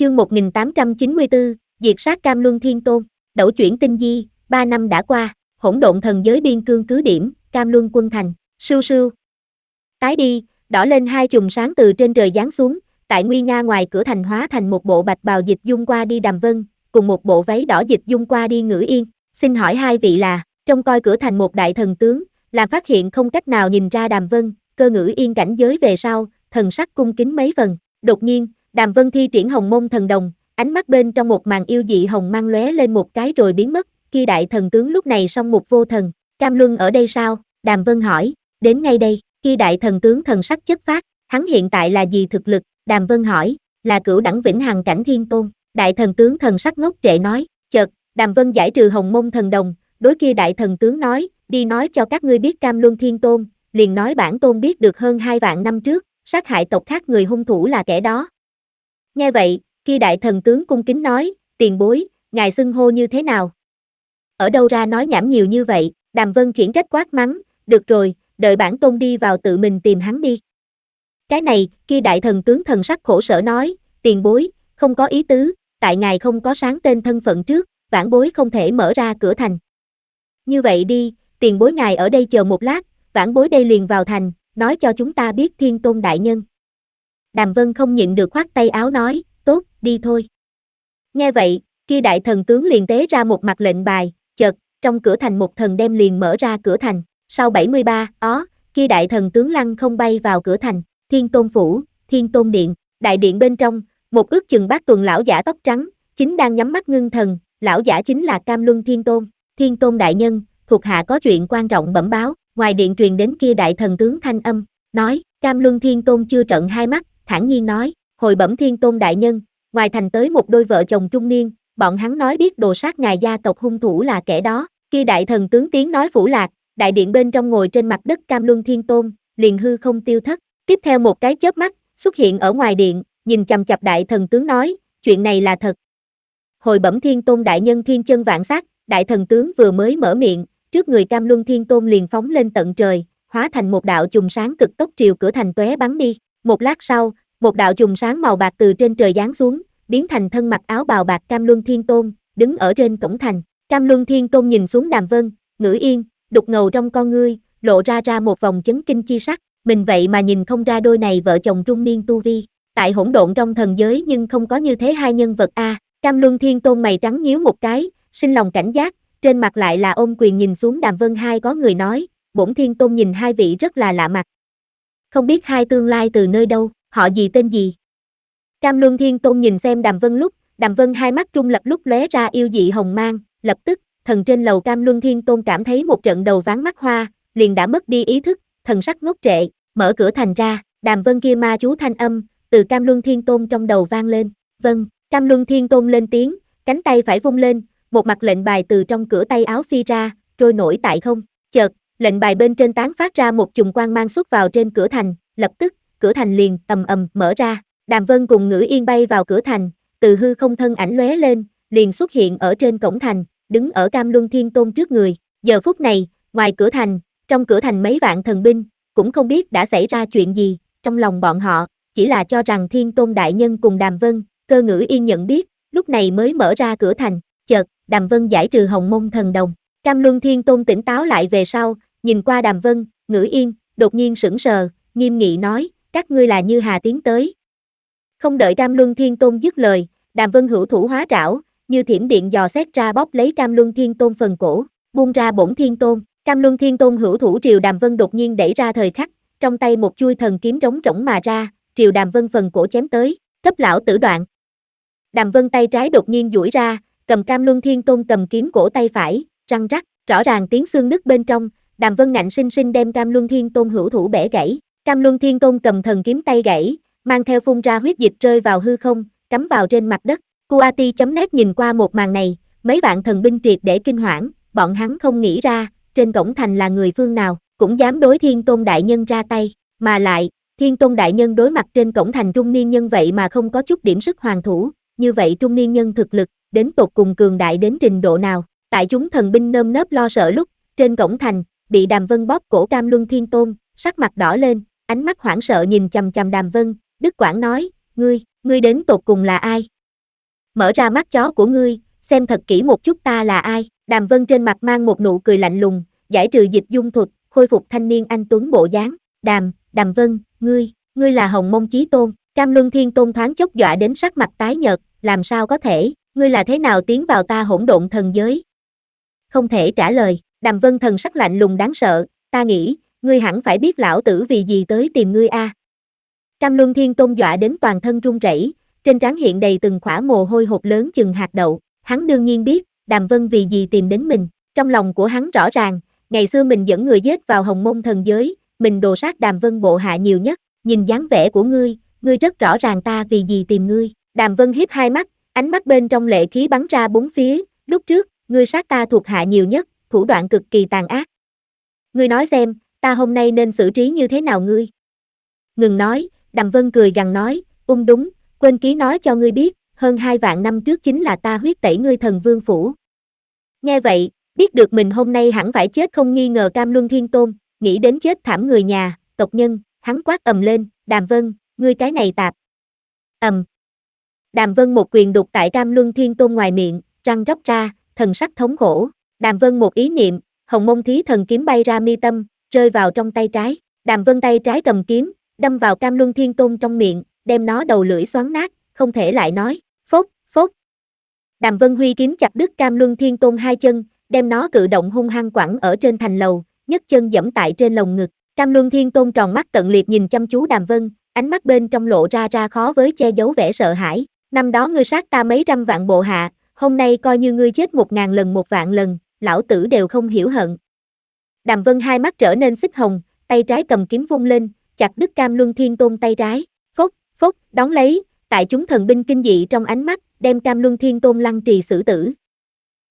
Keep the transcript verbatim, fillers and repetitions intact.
Chương một nghìn tám trăm chín mươi tư, diệt sát Cam Luân Thiên Tôn. Đẩu chuyển tinh di, ba năm đã qua, hỗn độn thần giới biên cương cứ điểm, Cam Luân quân thành. Sưu sưu. Tái đi, đỏ lên hai chùm sáng từ trên trời giáng xuống, tại nguy nga ngoài cửa thành hóa thành một bộ bạch bào dịch dung qua đi Đàm Vân, cùng một bộ váy đỏ dịch dung qua đi Ngữ Yên. Xin hỏi hai vị là, trông coi cửa thành một đại thần tướng, làm phát hiện không cách nào nhìn ra Đàm Vân, Cơ Ngữ Yên cảnh giới về sau, thần sắc cung kính mấy phần. Đột nhiên, Đàm Vân thi triển Hồng Môn thần đồng, ánh mắt bên trong một màn yêu dị hồng mang lóe lên một cái rồi biến mất. Kia đại thần tướng lúc này song mục vô thần. Cam Luân ở đây sao? Đàm Vân hỏi. Đến ngay đây. Kia đại thần tướng thần sắc chất phát. Hắn hiện tại là gì thực lực? Đàm Vân hỏi. Là cửu đẳng vĩnh hằng cảnh thiên tôn. Đại thần tướng thần sắc ngốc trệ nói. Chợt, Đàm Vân giải trừ Hồng Môn thần đồng, đối kia đại thần tướng nói, đi nói cho các ngươi biết Cam Luân Thiên Tôn, liền nói bản tôn biết được hơn hai vạn năm trước, sát hại tộc khác người hung thủ là kẻ đó. Nghe vậy, kia đại thần tướng cung kính nói, tiền bối, ngài xưng hô như thế nào? Ở đâu ra nói nhảm nhiều như vậy? Đàm Vân khiển trách quát mắng, được rồi, đợi bản tôn đi vào tự mình tìm hắn đi. Cái này, kia đại thần tướng thần sắc khổ sở nói, tiền bối, không có ý tứ, tại ngài không có sáng tên thân phận trước, vãn bối không thể mở ra cửa thành. Như vậy đi, tiền bối ngài ở đây chờ một lát, vãn bối đây liền vào thành, nói cho chúng ta biết Thiên Tôn đại nhân. Đàm Vân không nhịn được khoát tay áo nói, tốt, đi thôi. Nghe vậy, kia đại thần tướng liền tế ra một mặt lệnh bài, chợt, trong cửa thành một thần đem liền mở ra cửa thành. Sau bảy mươi ba, ó, kia đại thần tướng lăng không bay vào cửa thành, Thiên Tôn phủ, Thiên Tôn điện, đại điện bên trong, một ước chừng bát tuần lão giả tóc trắng, chính đang nhắm mắt ngưng thần, lão giả chính là Cam Luân Thiên Tôn. Thiên Tôn đại nhân, thuộc hạ có chuyện quan trọng bẩm báo. Ngoài điện truyền đến kia đại thần tướng thanh âm, nói, Cam Luân Thiên Tôn chưa trợn hai mắt, thản nhiên nói, hồi bẩm Thiên Tôn đại nhân, ngoài thành tới một đôi vợ chồng trung niên, bọn hắn nói biết đồ sát ngài gia tộc hung thủ là kẻ đó. Kia đại thần tướng tiếng nói phủ lạc, đại điện bên trong ngồi trên mặt đất Cam Luân Thiên Tôn, liền hư không tiêu thất. Tiếp theo một cái chớp mắt, xuất hiện ở ngoài điện, nhìn chằm chằm đại thần tướng nói, chuyện này là thật. Hồi bẩm Thiên Tôn đại nhân thiên chân vạn sát, đại thần tướng vừa mới mở miệng, trước người Cam Luân Thiên Tôn liền phóng lên tận trời, hóa thành một đạo chùm sáng cực tốc triều cửa thành tóe bắn đi. Một lát sau, một đạo chùm sáng màu bạc từ trên trời giáng xuống, biến thành thân mặc áo bào bạc Cam Luân Thiên Tôn, đứng ở trên cổng thành. Cam Luân Thiên Tôn nhìn xuống Đàm Vân, Ngữ Yên, đục ngầu trong con ngươi, lộ ra ra một vòng chấn kinh chi sắc, mình vậy mà nhìn không ra đôi này vợ chồng trung niên tu vi. Tại hỗn độn trong thần giới nhưng không có như thế hai nhân vật a. Cam Luân Thiên Tôn mày trắng nhíu một cái, sinh lòng cảnh giác, trên mặt lại là ôm quyền nhìn xuống Đàm Vân. Hai có người nói, bổn Thiên Tôn nhìn hai vị rất là lạ mặt. Không biết hai tương lai từ nơi đâu, họ gì tên gì? Cam Luân Thiên Tôn nhìn xem Đàm Vân lúc, Đàm Vân hai mắt trung lập lúc lóe ra yêu dị hồng mang, lập tức, thần trên lầu Cam Luân Thiên Tôn cảm thấy một trận đầu váng mắt hoa, liền đã mất đi ý thức, thần sắc ngốc trệ, mở cửa thành ra, Đàm Vân kia ma chú thanh âm, từ Cam Luân Thiên Tôn trong đầu vang lên, vâng, Cam Luân Thiên Tôn lên tiếng, cánh tay phải vung lên, một mặt lệnh bài từ trong cửa tay áo phi ra, trôi nổi tại không, chợt, lệnh bài bên trên tán phát ra một chùm quang mang xuất vào trên cửa thành, lập tức, cửa thành liền ầm ầm mở ra, Đàm Vân cùng Ngữ Yên bay vào cửa thành, từ hư không thân ảnh lóe lên, liền xuất hiện ở trên cổng thành, đứng ở Cam Luân Thiên Tôn trước người. Giờ phút này, ngoài cửa thành, trong cửa thành mấy vạn thần binh, cũng không biết đã xảy ra chuyện gì, trong lòng bọn họ, chỉ là cho rằng Thiên Tôn đại nhân cùng Đàm Vân, Cơ Ngữ Yên nhận biết, lúc này mới mở ra cửa thành. Chợt, Đàm Vân giải trừ Hồng Môn thần đồng. Cam Luân Thiên Tôn tỉnh táo lại về sau, nhìn qua Đàm Vân, Ngữ Yên, đột nhiên sững sờ, nghiêm nghị nói, các ngươi là Như Hà tiến tới. Không đợi Cam Luân Thiên Tôn dứt lời, Đàm Vân hữu thủ hóa trảo, như thiểm điện dò xét ra bóp lấy Cam Luân Thiên Tôn phần cổ, buông ra bổn Thiên Tôn. Cam Luân Thiên Tôn hữu thủ triều Đàm Vân đột nhiên đẩy ra thời khắc, trong tay một chuôi thần kiếm trống rỗng mà ra, triều Đàm Vân phần cổ chém tới, cấp lão tử đoạn. Đàm Vân tay trái đột nhiên duỗi ra, cầm Cam Luân Thiên Tôn cầm kiếm cổ tay phải, răng rắc, rõ ràng tiếng xương nứt bên trong, Đàm Vân ngạnh sinh sinh đem Cam Luân Thiên Tôn hữu thủ bẻ gãy. Cam Luân Thiên Tôn cầm thần kiếm tay gãy, mang theo phun ra huyết dịch rơi vào hư không, cắm vào trên mặt đất. Kuati chấm net nhìn qua một màn này, mấy vạn thần binh triệt để kinh hoảng, bọn hắn không nghĩ ra, trên cổng thành là người phương nào, cũng dám đối Thiên Tôn đại nhân ra tay, mà lại, Thiên Tôn đại nhân đối mặt trên cổng thành trung niên nhân vậy mà không có chút điểm sức hoàn thủ, như vậy trung niên nhân thực lực, đến tột cùng cường đại đến trình độ nào. Tại chúng thần binh nơm nớp lo sợ lúc, trên cổng thành, bị Đàm Vân bóp cổ Cam Luân Thiên Tôn, sắc mặt đỏ lên, ánh mắt hoảng sợ nhìn chằm chằm Đàm Vân, Đức Quảng nói, ngươi, ngươi đến tột cùng là ai? Mở ra mắt chó của ngươi, xem thật kỹ một chút ta là ai. Đàm Vân trên mặt mang một nụ cười lạnh lùng, giải trừ dịch dung thuật, khôi phục thanh niên anh tuấn bộ dáng. Đàm, Đàm Vân, ngươi, ngươi là Hồng Mông Chí Tôn. Cam Luân Thiên Tôn thoáng chốc dọa đến sắc mặt tái nhợt, làm sao có thể, ngươi là thế nào tiến vào ta hỗn độn thần giới? Không thể trả lời, Đàm Vân thần sắc lạnh lùng đáng sợ, ta nghĩ, ngươi hẳn phải biết lão tử vì gì tới tìm ngươi a. À. Cam Luân Thiên Tôn dọa đến toàn thân run rẩy, trên trán hiện đầy từng khỏa mồ hôi hột lớn chừng hạt đậu, hắn đương nhiên biết, Đàm Vân vì gì tìm đến mình, trong lòng của hắn rõ ràng, ngày xưa mình dẫn người giết vào Hồng Mông thần giới, mình đồ sát Đàm Vân bộ hạ nhiều nhất, nhìn dáng vẻ của ngươi, ngươi rất rõ ràng ta vì gì tìm ngươi. Đàm Vân hiếp hai mắt, ánh mắt bên trong lệ khí bắn ra bốn phía, lúc trước, ngươi sát ta thuộc hạ nhiều nhất, thủ đoạn cực kỳ tàn ác. Ngươi nói xem, ta hôm nay nên xử trí như thế nào ngươi? Ngừng nói, Đàm Vân cười gằn nói, ung đúng, quên ký nói cho ngươi biết, hơn hai vạn năm trước chính là ta huyết tẩy ngươi thần vương phủ. Nghe vậy, biết được mình hôm nay hẳn phải chết không nghi ngờ Cam Luân Thiên Tôn, nghĩ đến chết thảm người nhà, tộc nhân, hắn quát ầm lên, Đàm Vân, ngươi cái này tạp. Ầm. Đàm Vân một quyền đục tại Cam Luân Thiên Tôn ngoài miệng, răng róc ra, thần sắc thống khổ. Đàm Vân một ý niệm, Hồng Mông Thí Thần kiếm bay ra mi tâm, rơi vào trong tay trái. Đàm Vân tay trái cầm kiếm, đâm vào Cam Luân Thiên Tôn trong miệng, đem nó đầu lưỡi xoắn nát, không thể lại nói, phốt, phốt. Đàm Vân huy kiếm chặt đứt Cam Luân Thiên Tôn hai chân, đem nó cự động hung hăng quẳng ở trên thành lầu, nhấc chân giẫm tại trên lồng ngực. Cam Luân Thiên Tôn tròn mắt tận liệt nhìn chăm chú Đàm Vân, ánh mắt bên trong lộ ra ra khó với che giấu vẻ sợ hãi. Năm đó ngươi sát ta mấy trăm vạn bộ hạ, hôm nay coi như ngươi chết một ngàn lần một vạn lần, lão tử đều không hiểu hận. Đàm Vân hai mắt trở nên xích hồng, tay trái cầm kiếm vung lên, chặt đứt Cam Luân Thiên Tôn tay trái. Phốc, phốc, đón lấy, tại chúng thần binh kinh dị trong ánh mắt, đem Cam Luân Thiên Tôn lăng trì xử tử.